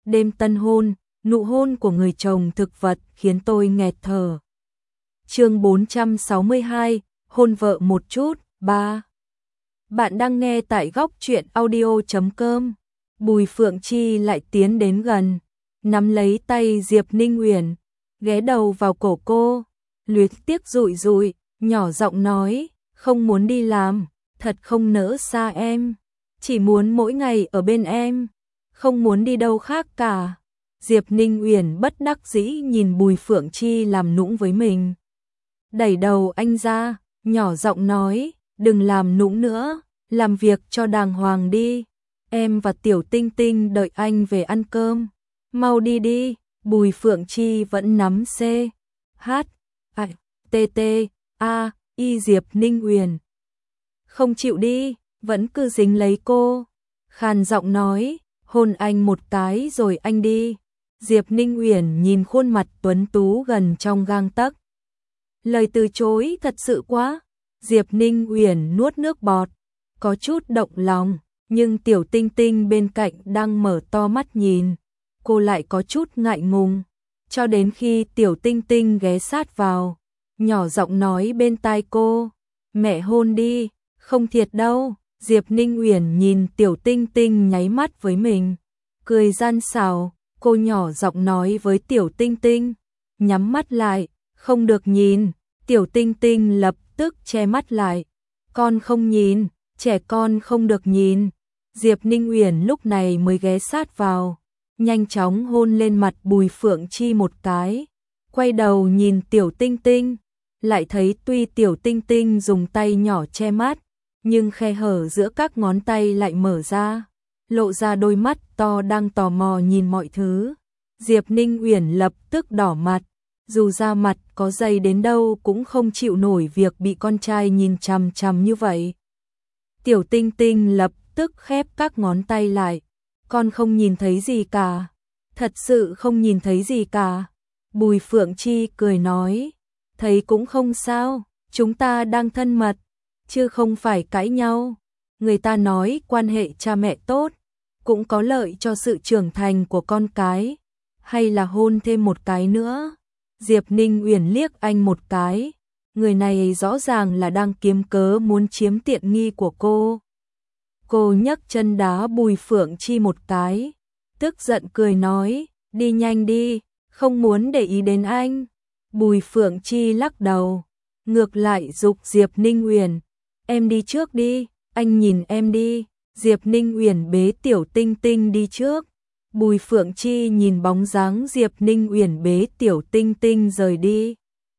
Đêm tân hôn, nụ hôn của người chồng thực vật khiến tôi nghẹt thở. Chương 462, hôn vợ một chút, 3. Bạn đang nghe tại góc truyện audio.com. Bùi Phượng Chi lại tiến đến gần, nắm lấy tay Diệp Ninh Uyển, ghé đầu vào cổ cô, luyến tiếc dụi dụi, nhỏ giọng nói, không muốn đi làm, thật không nỡ xa em, chỉ muốn mỗi ngày ở bên em, không muốn đi đâu khác cả. Diệp Ninh Uyển bất đắc dĩ nhìn Bùi Phượng Chi làm nũng với mình. Đẩy đầu anh ra, nhỏ giọng nói, đừng làm nũng nữa, làm việc cho đàng hoàng đi. Em và Tiểu Tinh Tinh đợi anh về ăn cơm. Mau đi đi. Bùi Phượng Chi vẫn nắm C, H, I, T, T, A, Y Diệp Ninh Uyển. Không chịu đi, vẫn cứ dính lấy cô. Khàn giọng nói, hôn anh một cái rồi anh đi. Diệp Ninh Uyển nhìn khuôn mặt tuấn tú gần trong gang tấc. Lời từ chối thật sự quá. Diệp Ninh Uyển nuốt nước bọt, có chút động lòng, nhưng Tiểu Tinh Tinh bên cạnh đang mở to mắt nhìn, cô lại có chút ngại ngùng, cho đến khi Tiểu Tinh Tinh ghé sát vào, nhỏ giọng nói bên tai cô, mẹ hôn đi, không thiệt đâu. Diệp Ninh Uyển nhìn Tiểu Tinh Tinh nháy mắt với mình, cười gian xảo, cô nhỏ giọng nói với Tiểu Tinh Tinh, nhắm mắt lại, không được nhìn. Tiểu Tinh Tinh lập tức che mắt lại, con không nhìn, trẻ con không được nhìn. Diệp Ninh Uyển lúc này mới ghé sát vào, nhanh chóng hôn lên mặt Bùi Phượng Chi một cái, quay đầu nhìn Tiểu Tinh Tinh, lại thấy tuy Tiểu Tinh Tinh dùng tay nhỏ che mắt, nhưng khe hở giữa các ngón tay lại mở ra, lộ ra đôi mắt to đang tò mò nhìn mọi thứ. Diệp Ninh Uyển lập tức đỏ mặt, dù da mặt có dày đến đâu cũng không chịu nổi việc bị con trai nhìn chằm chằm như vậy. Tiểu Tinh Tinh lập tức khép các ngón tay lại, con không nhìn thấy gì cả, thật sự không nhìn thấy gì cả. Bùi Phượng Chi cười nói, thấy cũng không sao, chúng ta đang thân mật, chứ không phải cãi nhau. Người ta nói quan hệ cha mẹ tốt, cũng có lợi cho sự trưởng thành của con cái, hay là hôn thêm một cái nữa. Diệp Ninh Uyển liếc anh một cái, người này rõ ràng là đang kiếm cớ muốn chiếm tiện nghi của cô. Cô nhấc chân đá Bùi Phượng Chi một cái, tức giận cười nói, đi nhanh đi, không muốn để ý đến anh. Bùi Phượng Chi lắc đầu, ngược lại giục Diệp Ninh Uyển, em đi trước đi, anh nhìn em đi. Diệp Ninh Uyển bế Tiểu Tinh Tinh đi trước. Bùi Phượng Chi nhìn bóng dáng Diệp Ninh Uyển bế Tiểu Tinh Tinh rời đi,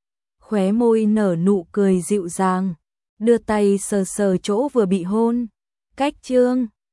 khóe môi nở nụ cười dịu dàng, đưa tay sờ sờ chỗ vừa bị hôn. Cách chương